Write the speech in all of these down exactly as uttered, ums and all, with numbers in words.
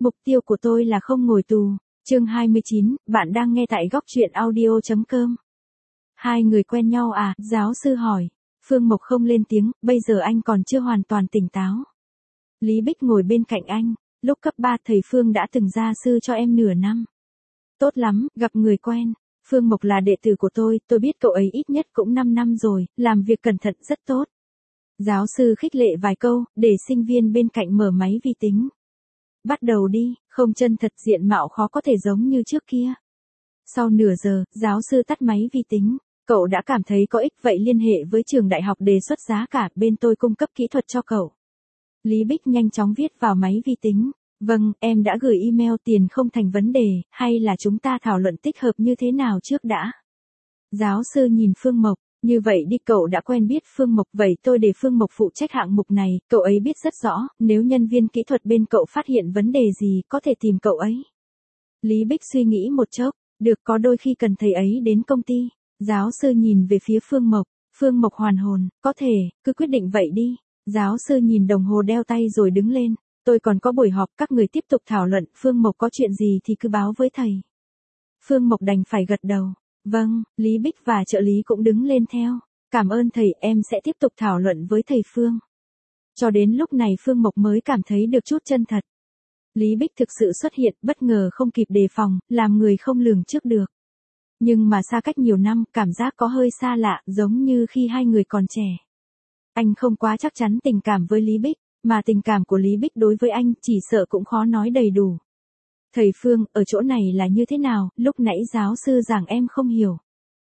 Mục tiêu của tôi là không ngồi tù. Chương hai mươi chín, bạn đang nghe tại góc truyện audio chấm com. Hai người quen nhau à? Giáo sư hỏi. Phương Mộc không lên tiếng, bây giờ anh còn chưa hoàn toàn tỉnh táo. Lý Bích ngồi bên cạnh anh. Lúc cấp ba thầy Phương đã từng gia sư cho em nửa năm. Tốt lắm, gặp người quen. Phương Mộc là đệ tử của tôi, tôi biết cậu ấy ít nhất cũng năm năm rồi, làm việc cẩn thận rất tốt. Giáo sư khích lệ vài câu, để sinh viên bên cạnh mở máy vi tính. Bắt đầu đi, không chân thật diện mạo khó có thể giống như trước kia. Sau nửa giờ, giáo sư tắt máy vi tính. Cậu đã cảm thấy có ích vậy liên hệ với trường đại học đề xuất giá cả, bên tôi cung cấp kỹ thuật cho cậu. Lý Bích nhanh chóng viết vào máy vi tính. Vâng, em đã gửi email, tiền không thành vấn đề, hay là chúng ta thảo luận tích hợp như thế nào trước đã. Giáo sư nhìn Phương Mộc, như vậy đi, cậu đã quen biết Phương Mộc, vậy tôi để Phương Mộc phụ trách hạng mục này, cậu ấy biết rất rõ, nếu nhân viên kỹ thuật bên cậu phát hiện vấn đề gì, có thể tìm cậu ấy. Lý Bích suy nghĩ một chốc, được, có đôi khi cần thầy ấy đến công ty. Giáo sư nhìn về phía Phương Mộc, Phương Mộc hoàn hồn, có thể, cứ quyết định vậy đi. Giáo sư nhìn đồng hồ đeo tay rồi đứng lên. Tôi còn có buổi họp, các người tiếp tục thảo luận, Phương Mộc có chuyện gì thì cứ báo với thầy. Phương Mộc đành phải gật đầu. Vâng, Lý Bích và trợ lý cũng đứng lên theo. Cảm ơn thầy, em sẽ tiếp tục thảo luận với thầy Phương. Cho đến lúc này Phương Mộc mới cảm thấy được chút chân thật. Lý Bích thực sự xuất hiện, bất ngờ không kịp đề phòng, làm người không lường trước được. Nhưng mà xa cách nhiều năm, cảm giác có hơi xa lạ, giống như khi hai người còn trẻ. Anh không quá chắc chắn tình cảm với Lý Bích, mà tình cảm của Lý Bích đối với anh chỉ sợ cũng khó nói đầy đủ. Thầy Phương, ở chỗ này là như thế nào, lúc nãy giáo sư giảng em không hiểu.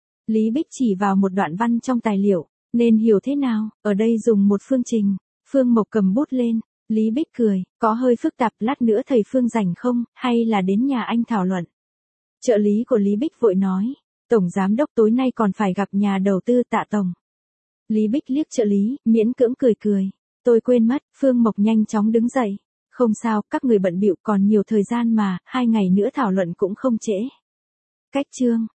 Lý Bích chỉ vào một đoạn văn trong tài liệu, nên hiểu thế nào, ở đây dùng một phương trình. Phương Mộc cầm bút lên, Lý Bích cười, có hơi phức tạp, lát nữa thầy Phương rảnh không, hay là đến nhà anh thảo luận. Trợ lý của Lý Bích vội nói, Tổng Giám đốc tối nay còn phải gặp nhà đầu tư Tạ Tổng. Lý Bích liếc trợ lý, miễn cưỡng cười cười. Tôi quên mất, Phương Mộc nhanh chóng đứng dậy. Không sao, các người bận bịu, còn nhiều thời gian mà, hai ngày nữa thảo luận cũng không trễ. Cách chương.